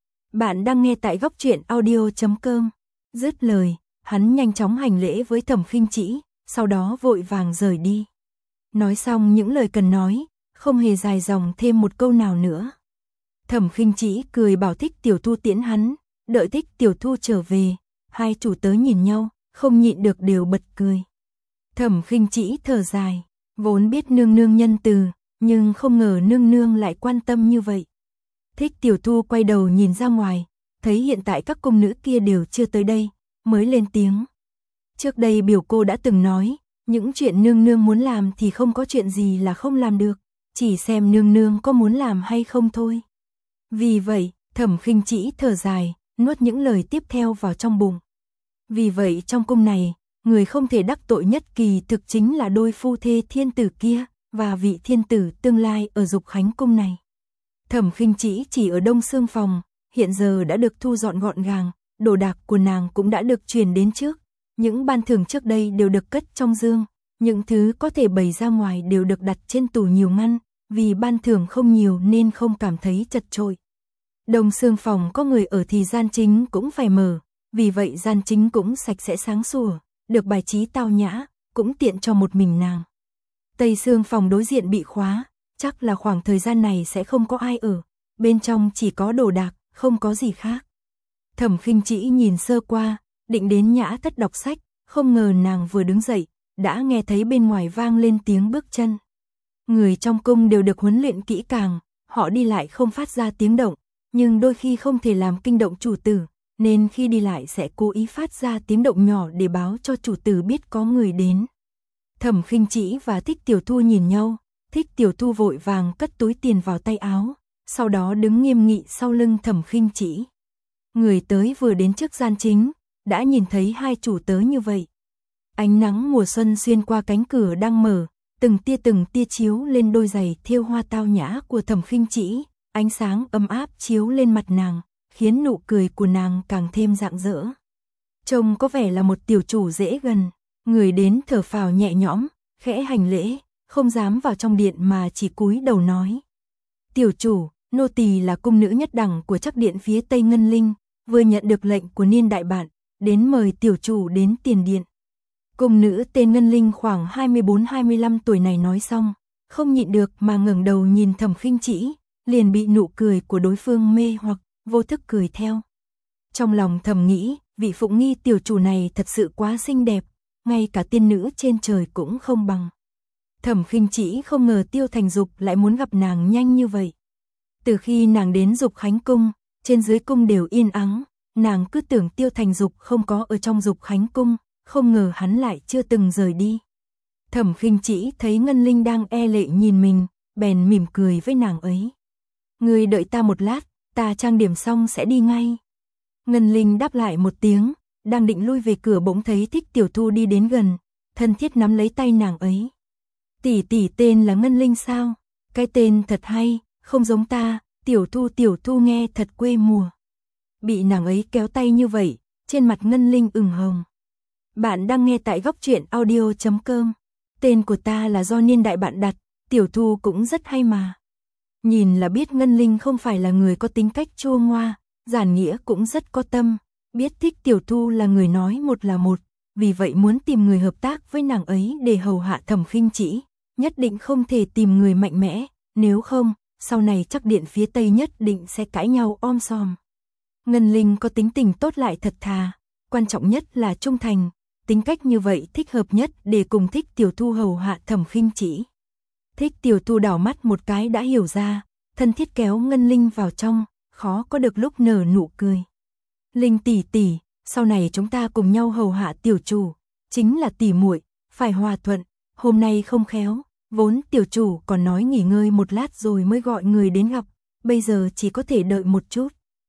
Bạn đang nghe tại góc truyện audio.com. Dứt lời, hắn nhanh chóng hành lễ với Thẩm Khinh Trĩ, sau đó vội vàng rời đi. Nói xong những lời cần nói, không hề dài dòng thêm một câu nào nữa. Thẩm Khinh Trĩ cười bảo Thích Tiểu Thu tiễn hắn, đợi Thích Tiểu Thu trở về, hai chủ tớ nhìn nhau, không nhịn được đều bật cười. Thẩm Khinh Trĩ thở dài, vốn biết nương nương nhân từ, nhưng không ngờ nương nương lại quan tâm như vậy. Thích Tiểu Thu quay đầu nhìn ra ngoài, thấy hiện tại các cung nữ kia đều chưa tới đây, mới lên tiếng. Trước đây biểu cô đã từng nói, những chuyện nương nương muốn làm thì không có chuyện gì là không làm được, chỉ xem nương nương có muốn làm hay không thôi. Vì vậy, Thẩm Khinh Trĩ thở dài, nuốt những lời tiếp theo vào trong bụng. Vì vậy trong cung này, người không thể đắc tội nhất kỳ thực chính là đôi phu thê thiên tử kia, và vị thiên tử tương lai ở Dục Khánh cung này. Thẩm Khinh Trĩ chỉ ở Đông Xương phòng, hiện giờ đã được thu dọn gọn gàng, đồ đạc của nàng cũng đã được truyền đến trước. Những ban thưởng trước đây đều được cất trong dương, những thứ có thể bày ra ngoài đều được đặt trên tủ nhiều ngăn, vì ban thưởng không nhiều nên không cảm thấy chật chội. Đông Xương phòng có người ở thì gian chính cũng phải mở, vì vậy gian chính cũng sạch sẽ sáng sủa, được bài trí tao nhã, cũng tiện cho một mình nàng. Tây Xương phòng đối diện bị khóa, chắc là khoảng thời gian này sẽ không có ai ở, bên trong chỉ có đồ đạc, không có gì khác. Thẩm Khinh Trĩ nhìn sơ qua, định đến nhã thất đọc sách, không ngờ nàng vừa đứng dậy, đã nghe thấy bên ngoài vang lên tiếng bước chân. Người trong cung đều được huấn luyện kỹ càng, họ đi lại không phát ra tiếng động, nhưng đôi khi không thể làm kinh động chủ tử, nên khi đi lại sẽ cố ý phát ra tiếng động nhỏ để báo cho chủ tử biết có người đến. Thẩm Khinh Trĩ và Thích Tiểu Thu nhìn nhau, Thích Tiểu Thu vội vàng cất túi tiền vào tay áo, sau đó đứng nghiêm nghị sau lưng Thẩm Khinh Trĩ. Người tới vừa đến trước gian chính, đã nhìn thấy hai chủ tớ như vậy. Ánh nắng mùa xuân xuyên qua cánh cửa đang mở, từng tia chiếu lên đôi giày thêu hoa tao nhã của Thẩm Khinh Trĩ, ánh sáng ấm áp chiếu lên mặt nàng, khiến nụ cười của nàng càng thêm rạng rỡ. Trông có vẻ là một tiểu chủ dễ gần, người đến thở phào nhẹ nhõm, khẽ hành lễ, không dám vào trong điện mà chỉ cúi đầu nói. Tiểu chủ, nô tỳ là cung nữ nhất đẳng của Trắc Điện phía Tây Ngân Linh, vừa nhận được lệnh của Niên đại bạn, đến mời tiểu chủ đến tiền điện. Cung nữ tên Ngân Linh khoảng 24-25 tuổi này nói xong, không nhịn được mà ngẩng đầu nhìn Thẩm Khinh Trĩ, liền bị nụ cười của đối phương mê hoặc, vô thức cười theo. Trong lòng thầm nghĩ, vị Phụng Nghi tiểu chủ này thật sự quá xinh đẹp, ngay cả tiên nữ trên trời cũng không bằng. Thẩm Khinh Trĩ không ngờ Tiêu Thành Dục lại muốn gặp nàng nhanh như vậy. Từ khi nàng đến Dục Khánh cung, trên dưới cung đều yên ắng, nàng cứ tưởng Tiêu Thành Dục không có ở trong Dục Khánh cung, không ngờ hắn lại chưa từng rời đi. Thẩm Khinh Trĩ thấy Ngân Linh đang e lệ nhìn mình, bèn mỉm cười với nàng ấy. Ngươi đợi ta một lát, ta trang điểm xong sẽ đi ngay. Ngân Linh đáp lại một tiếng, đang định lui về cửa bỗng thấy Thích Tiểu Thu đi đến gần, thân thiết nắm lấy tay nàng ấy. Tỷ tỷ tên là Ngân Linh sao? Cái tên thật hay, không giống ta, Tiểu Thu nghe thật quê mùa. Bị nàng ấy kéo tay như vậy, trên mặt Ngân Linh ửng hồng. Bạn đang nghe tại góc truyện audio.com. Tên của ta là do Niên đại bạn đặt, Tiểu Thu cũng rất hay mà. Nhìn là biết Ngân Linh không phải là người có tính cách chua ngoa, Giản Nghĩa cũng rất có tâm, biết Thích Tiểu Thu là người nói một là một, vì vậy muốn tìm người hợp tác với nàng ấy để hầu hạ Thẩm Khinh Trĩ, nhất định không thể tìm người mạnh mẽ, nếu không, sau này Trắc Điện phía Tây nhất định sẽ cãi nhau om sòm. Ngân Linh có tính tình tốt lại thật thà, quan trọng nhất là trung thành, tính cách như vậy thích hợp nhất để cùng Thích Tiểu Thu hầu hạ Thẩm Khinh Trĩ. Thích Tiểu Thu đảo mắt một cái đã hiểu ra, thân thiết kéo Ngân Linh vào trong, khó có được lúc nở nụ cười. Linh tỷ tỷ, sau này chúng ta cùng nhau hầu hạ tiểu chủ, chính là tỷ muội, phải hòa thuận, hôm nay không khéo, Vốn tiểu chủ còn nói nghỉ ngơi một lát rồi mới gọi người đến gặp, bây giờ chỉ có thể đợi một chút.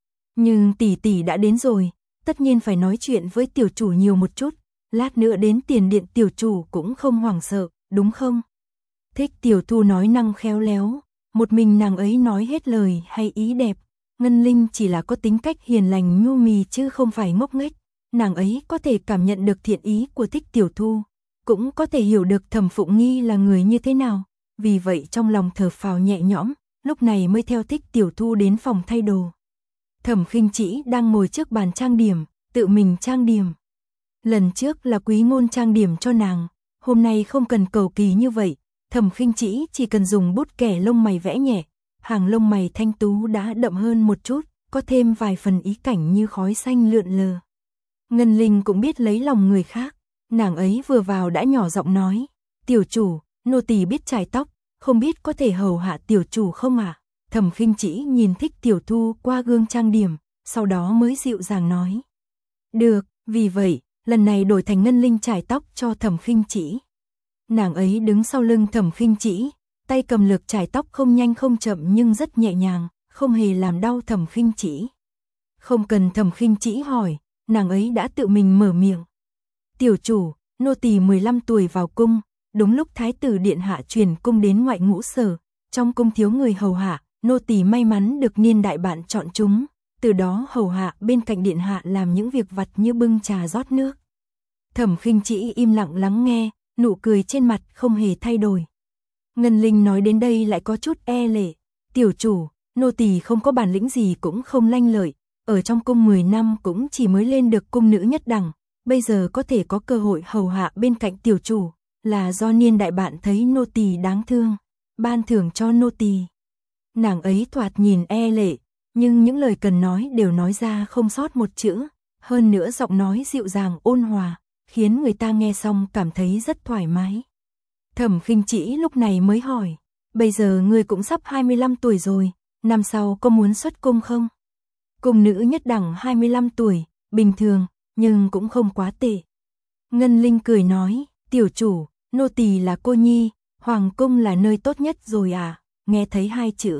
Nhưng tỷ tỷ đã đến rồi, tất nhiên phải nói chuyện với tiểu chủ nhiều một chút, lát nữa đến tiền điện tiểu chủ cũng không hoảng sợ, đúng không? Thích Tiểu Thu nói năng khéo léo, một mình nàng ấy nói hết lời hay ý đẹp. Ngân Linh chỉ là có tính cách hiền lành nhu mì chứ không phải ngốc nghếch, nàng ấy có thể cảm nhận được thiện ý của Thích Tiểu Thu, cũng có thể hiểu được Thẩm Phụng Nghi là người như thế nào, vì vậy trong lòng thở phào nhẹ nhõm, lúc này mới theo Thích Tiểu Thu đến phòng thay đồ. Thẩm Khinh Trĩ đang ngồi trước bàn trang điểm, tự mình trang điểm. Lần trước là Quý Ngôn trang điểm cho nàng, hôm nay không cần cầu kỳ như vậy, Thẩm Khinh Trĩ chỉ cần dùng bút kẻ lông mày vẽ nhẹ, hàng lông mày thanh tú đã đậm hơn một chút, có thêm vài phần ý cảnh như khói xanh lượn lờ. Ngân Linh cũng biết lấy lòng người khác, nàng ấy vừa vào đã nhỏ giọng nói, tiểu chủ, nô tỳ biết chải tóc, không biết có thể hầu hạ tiểu chủ không ạ? Thẩm Khinh Trĩ nhìn Thích Tiểu Thu qua gương trang điểm, sau đó mới dịu dàng nói. Được, vì vậy, lần này đổi thành Ngân Linh chải tóc cho Thẩm Khinh Trĩ. Nàng ấy đứng sau lưng Thẩm Khinh Trĩ, tay cầm lược chải tóc không nhanh không chậm nhưng rất nhẹ nhàng, không hề làm đau Thẩm Khinh Trĩ. Không cần Thẩm Khinh Trĩ hỏi, nàng ấy đã tự mình mở miệng. Tiểu chủ, nô tỳ 15 tuổi vào cung, đúng lúc thái tử điện hạ truyền cung đến ngoại ngũ sở, trong cung thiếu người hầu hạ, nô tỳ may mắn được Niên đại bạn chọn chúng, từ đó hầu hạ bên cạnh điện hạ làm những việc vặt như bưng trà rót nước. Thẩm Khinh Trĩ im lặng lắng nghe, nụ cười trên mặt không hề thay đổi. Ngân Linh nói đến đây lại có chút e lệ, tiểu chủ, nô tỳ không có bản lĩnh gì cũng không lanh lợi, ở trong cung 10 năm cũng chỉ mới lên được cung nữ nhất đẳng, bây giờ có thể có cơ hội hầu hạ bên cạnh tiểu chủ, là do Niên đại bạn thấy nô tỳ đáng thương, ban thưởng cho nô tỳ. Nàng ấy thoạt nhìn e lệ, nhưng những lời cần nói đều nói ra không sót một chữ, hơn nữa giọng nói dịu dàng ôn hòa, khiến người ta nghe xong cảm thấy rất thoải mái. Thẩm Khinh Trĩ lúc này mới hỏi, bây giờ ngươi cũng sắp 25 tuổi rồi, năm sau có muốn xuất cung không? Cung nữ nhất đẳng 25 tuổi, bình thường, nhưng cũng không quá tệ. Ngân Linh cười nói, tiểu chủ, nô tỳ là cô nhi, hoàng cung là nơi tốt nhất rồi à, nghe thấy hai chữ.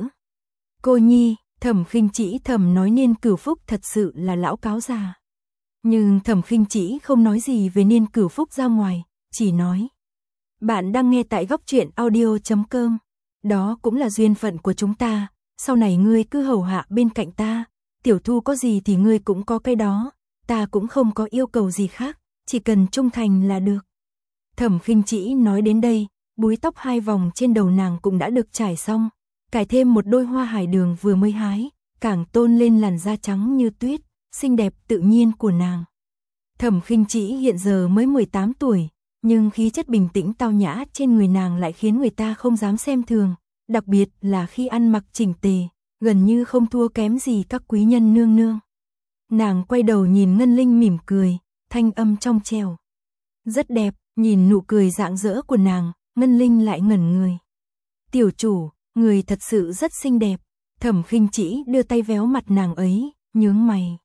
Cô nhi, Thẩm Khinh Trĩ thầm nói Niên Cửu Phúc thật sự là lão cáo già. Nhưng Thẩm Khinh Trĩ không nói gì về Niên Cửu Phúc ra ngoài, chỉ nói. Bạn đang nghe tại góc truyện audio.com, đó cũng là duyên phận của chúng ta, sau này ngươi cứ hầu hạ bên cạnh ta, tiểu thu có gì thì ngươi cũng có cái đó, ta cũng không có yêu cầu gì khác, chỉ cần trung thành là được. Thẩm Khinh Trĩ nói đến đây, búi tóc 2 vòng trên đầu nàng cũng đã được trải xong, cài thêm một đôi hoa hải đường vừa mới hái, càng tôn lên làn da trắng như tuyết, xinh đẹp tự nhiên của nàng. Thẩm Khinh Trĩ hiện giờ mới 18 tuổi, nhưng khí chất bình tĩnh tao nhã trên người nàng lại khiến người ta không dám xem thường, đặc biệt là khi ăn mặc chỉnh tề, gần như không thua kém gì các quý nhân nương nương. Nàng quay đầu nhìn Ngân Linh mỉm cười, thanh âm trong trẻo. Rất đẹp, nhìn nụ cười rạng rỡ của nàng, Ngân Linh lại ngẩn người. Tiểu chủ, người thật sự rất xinh đẹp. Thẩm Khinh Trĩ đưa tay véo mặt nàng ấy, nhướng mày.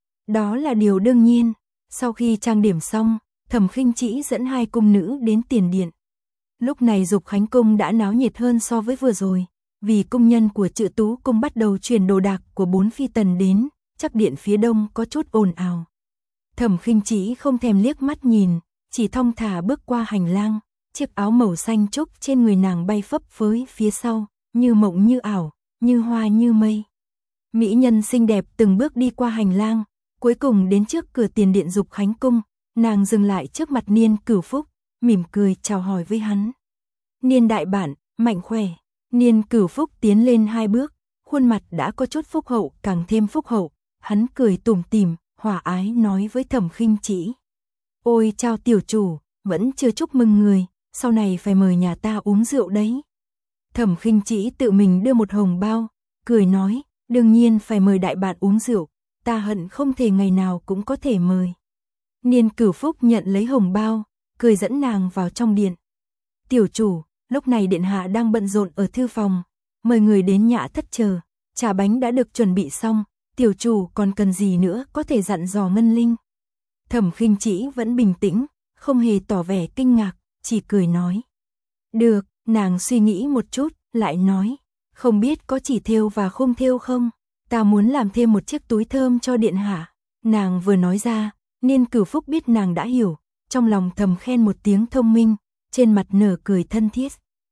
Đó là điều đương nhiên. Sau khi trang điểm xong, Thẩm Khinh Trĩ dẫn 2 cung nữ đến tiền điện. Lúc này Dục Khánh cung đã náo nhiệt hơn so với vừa rồi, vì cung nhân của Trự Tú cung bắt đầu chuyển đồ đạc của 4 phi tần đến, chắc điện phía đông có chút ồn ào. Thẩm Khinh Trĩ không thèm liếc mắt nhìn, chỉ thong thả bước qua hành lang, chiếc áo màu xanh trúc trên người nàng bay phấp phới phía sau, như mộng như ảo, như hoa như mây. Mỹ nhân xinh đẹp từng bước đi qua hành lang, cuối cùng đến trước cửa tiền điện Dục Khánh cung, nàng dừng lại trước mặt Niên Cửu Phúc, mỉm cười chào hỏi với hắn. Niên đại bản, mạnh khỏe. Niên Cửu Phúc tiến lên 2 bước, khuôn mặt đã có chút phúc hậu, càng thêm phúc hậu, hắn cười tủm tỉm, hòa ái nói với Thẩm Khinh Trĩ. Ôi chào tiểu chủ, vẫn chưa chúc mừng người, sau này phải mời nhà ta uống rượu đấy. Thẩm Khinh Trĩ tự mình đưa một hồng bao, cười nói, đương nhiên phải mời đại bạn uống rượu, ta hận không thể ngày nào cũng có thể mời. Niên Cửu Phúc nhận lấy hồng bao, cười dẫn nàng vào trong điện. Tiểu chủ, lúc này điện hạ đang bận rộn ở thư phòng, mời người đến nhã thất chờ, trà bánh đã được chuẩn bị xong, tiểu chủ còn cần gì nữa có thể dặn dò Ngân Linh. Thẩm Khinh Trĩ vẫn bình tĩnh, không hề tỏ vẻ kinh ngạc, chỉ cười nói. Được, Nàng suy nghĩ một chút, lại nói, không biết có chỉ thêu và không thêu không? Ta muốn làm thêm một chiếc túi thơm cho điện hạ. Nàng vừa nói ra, Niên Cửu Phúc biết nàng đã hiểu, trong lòng thầm khen một tiếng thông minh, trên mặt nở cười thân thiết.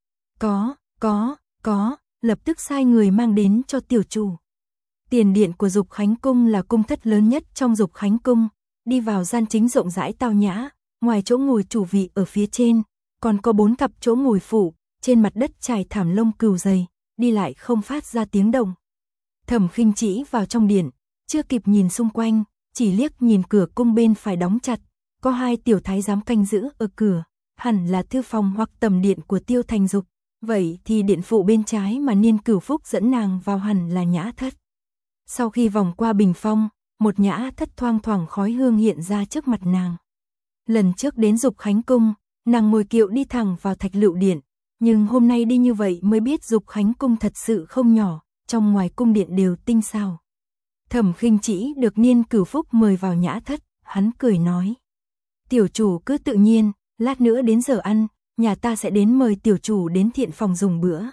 Có, lập tức sai người mang đến cho tiểu chủ. Tiền điện của Dục Khánh Cung là cung thất lớn nhất trong Dục Khánh Cung, đi vào gian chính rộng rãi tao nhã, ngoài chỗ ngồi chủ vị ở phía trên, còn có 4 cặp chỗ ngồi phụ, trên mặt đất trải thảm lông cừu dày, đi lại không phát ra tiếng động. Thẩm Khinh Trĩ vào trong điện, chưa kịp nhìn xung quanh, chỉ liếc nhìn cửa cung bên phải đóng chặt, có 2 tiểu thái giám canh giữ ở cửa, hẳn là thư phòng hoặc tầm điện của Tiêu Thành Dục. Vậy thì điện phụ bên trái mà Niên Cửu Phúc dẫn nàng vào hẳn là nhã thất. Sau khi vòng qua bình phong, một nhã thất thoang thoảng khói hương hiện ra trước mặt nàng. Lần trước đến Dục Khánh Cung, nàng ngồi kiệu đi thẳng vào Thạch Lựu Điện, nhưng hôm nay đi như vậy mới biết Dục Khánh Cung thật sự không nhỏ, trong ngoài cung điện đều tinh xảo. Thẩm Khinh Trĩ được Niên Cửu Phúc mời vào nhã thất, hắn cười nói: "Tiểu chủ cứ tự nhiên, lát nữa đến giờ ăn, nhà ta sẽ đến mời tiểu chủ đến thiện phòng dùng bữa."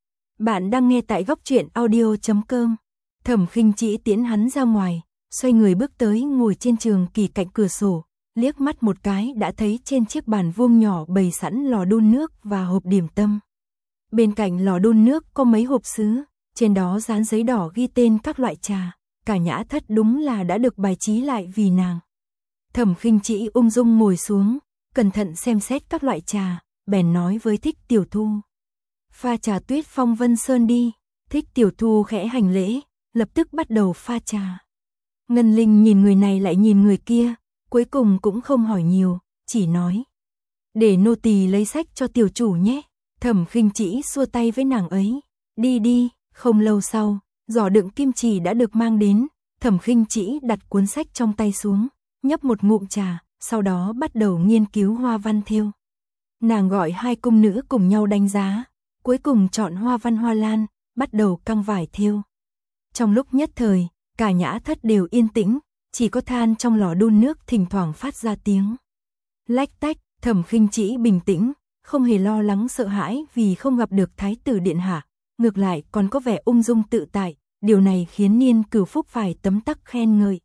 Bạn đang nghe tại góc truyện audio.com. Thẩm Khinh Trĩ tiễn hắn ra ngoài, xoay người bước tới ngồi trên trường kỷ cạnh cửa sổ, liếc mắt một cái đã thấy trên chiếc bàn vuông nhỏ bày sẵn lò đun nước và hộp điểm tâm. Bên cạnh lò đun nước có mấy hộp sứ, trên đó dán giấy đỏ ghi tên các loại trà, cả nhã thất đúng là đã được bài trí lại vì nàng. Thẩm Khinh Trĩ ung dung ngồi xuống, cẩn thận xem xét các loại trà, bèn nói với Thích Tiểu Thu: "Pha trà Tuyết Phong Vân Sơn đi." Thích Tiểu Thu khẽ hành lễ, lập tức bắt đầu pha trà. Ngân Linh nhìn người này lại nhìn người kia, cuối cùng cũng không hỏi nhiều, chỉ nói: "Để nô tỳ lấy sách cho tiểu chủ nhé." Thẩm Khinh Trĩ xua tay với nàng ấy: "Đi đi." Không lâu sau, giỏ đựng kim chỉ đã được mang đến, Thẩm Khinh Trĩ đặt cuốn sách trong tay xuống, nhấp một ngụm trà, sau đó bắt đầu nghiên cứu hoa văn thêu. Nàng gọi 2 cung nữ cùng nhau đánh giá, cuối cùng chọn hoa văn hoa lan, bắt đầu căng vải thêu. Trong lúc nhất thời, cả nhã thất đều yên tĩnh, chỉ có than trong lò đun nước thỉnh thoảng phát ra tiếng lách tách. Thẩm Khinh Trĩ bình tĩnh, không hề lo lắng sợ hãi vì không gặp được Thái tử điện hạ, ngược lại còn có vẻ ung dung tự tại, điều này khiến Niên Cửu Phúc phải tấm tắc khen ngợi.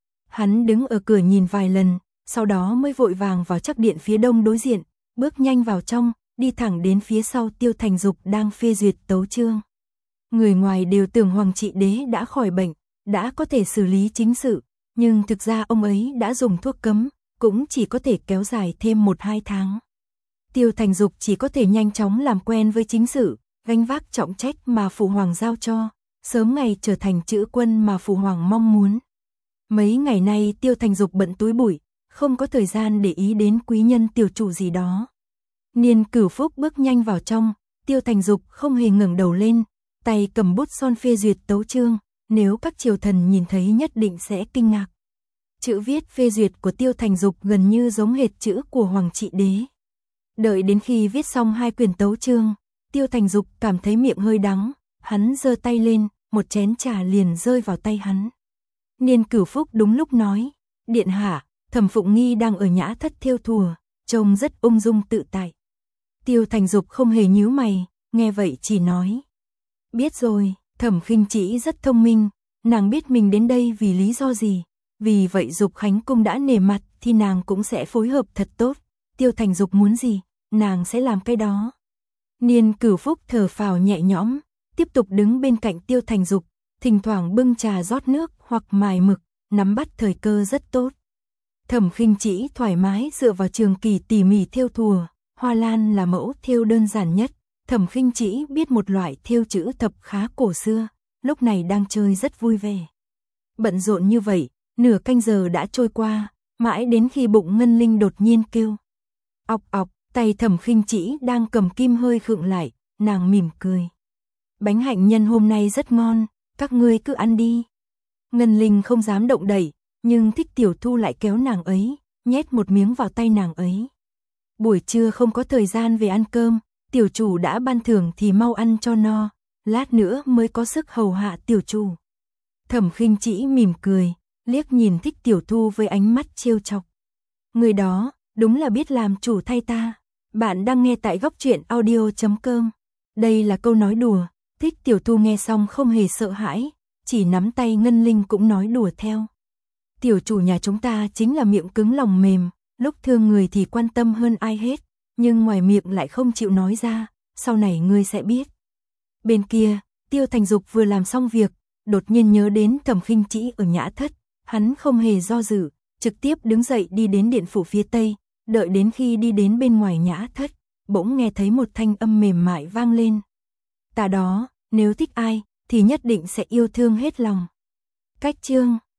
Hắn đứng ở cửa nhìn vài lần, sau đó mới vội vàng vào chắc điện phía đông đối diện, bước nhanh vào trong, đi thẳng đến phía sau Tiêu Thành Dục đang phê duyệt tấu chương. Người ngoài đều tưởng Hoàng Trị Đế đã khỏi bệnh, đã có thể xử lý chính sự, nhưng thực ra ông ấy đã dùng thuốc cấm, cũng chỉ có thể kéo dài thêm 1-2 tháng. Tiêu Thành Dục chỉ có thể nhanh chóng làm quen với chính sự, gánh vác trọng trách mà Phụ Hoàng giao cho, sớm ngày trở thành chữ quân mà Phụ Hoàng mong muốn. Mấy ngày nay Tiêu Thành Dục bận túi bụi, không có thời gian để ý đến quý nhân tiểu chủ gì đó. Niên Cửu Phúc bước nhanh vào trong, Tiêu Thành Dục không hề ngẩng đầu lên, tay cầm bút son phê duyệt tấu chương, nếu các triều thần nhìn thấy nhất định sẽ kinh ngạc. Chữ viết phê duyệt của Tiêu Thành Dục gần như giống hệt chữ của Hoàng Trị Đế. Đợi đến khi viết xong 2 quyển tấu chương, Tiêu Thành Dục cảm thấy miệng hơi đắng, hắn giơ tay lên, một chén trà liền rơi vào tay hắn. Niên Cửu Phúc đúng lúc nói: "Điện hạ, Thẩm Phụng Nghi đang ở nhã thất thêu thùa, trông rất ung dung tự tại." Tiêu Thành Dục không hề nhíu mày, nghe vậy chỉ nói: "Biết rồi." Thẩm Khinh Trĩ rất thông minh, nàng biết mình đến đây vì lý do gì, vì vậy Dục Khánh Cung đã nể mặt thì nàng cũng sẽ phối hợp thật tốt, Tiêu Thành Dục muốn gì, nàng sẽ làm cái đó. Niên Cửu Phúc thở phào nhẹ nhõm, tiếp tục đứng bên cạnh Tiêu Thành Dục, thỉnh thoảng bưng trà rót nước hoặc mài mực, nắm bắt thời cơ rất tốt. Thẩm Khinh Trĩ thoải mái dựa vào trường kỳ tỉ mỉ thêu thùa, hoa lan là mẫu thêu đơn giản nhất. Thẩm Khinh Trĩ biết một loại thêu chữ thập khá cổ xưa, lúc này đang chơi rất vui vẻ. Bận rộn như vậy, nửa canh giờ đã trôi qua, mãi đến khi bụng Ngân Linh đột nhiên kêu ọc ọc, tay Thẩm Khinh Trĩ đang cầm kim hơi khựng lại, nàng mỉm cười: "Bánh hạnh nhân hôm nay rất ngon, các ngươi cứ ăn đi." Ngân Linh không dám động đậy, nhưng Thích Tiểu Thu lại kéo nàng ấy, nhét một miếng vào tay nàng ấy. "Buổi trưa không có thời gian về ăn cơm, tiểu chủ đã ban thưởng thì mau ăn cho no, lát nữa mới có sức hầu hạ tiểu chủ." Thẩm Khinh Trĩ mỉm cười, liếc nhìn Thích Tiểu Thu với ánh mắt trêu chọc. "Người đó, đúng là biết làm chủ thay ta." Bạn đang nghe tại góc truyện audio.com. Đây là câu nói đùa, Thích Tiểu Thu nghe xong không hề sợ hãi, chỉ nắm tay Ngân Linh cũng nói đùa theo. Tiểu chủ nhà chúng ta chính là miệng cứng lòng mềm, lúc thương người thì quan tâm hơn ai hết, nhưng ngoài miệng lại không chịu nói ra, sau này ngươi sẽ biết. Bên kia, Tiêu Thành Dục vừa làm xong việc, đột nhiên nhớ đến Thẩm Khinh Trĩ ở Nhã Thất, hắn không hề do dự, trực tiếp đứng dậy đi đến điện phủ phía tây, đợi đến khi đi đến bên ngoài Nhã Thất, bỗng nghe thấy một thanh âm mềm mại vang lên. Ta đó, nếu thích ai, thì nhất định sẽ yêu thương hết lòng. Cách chương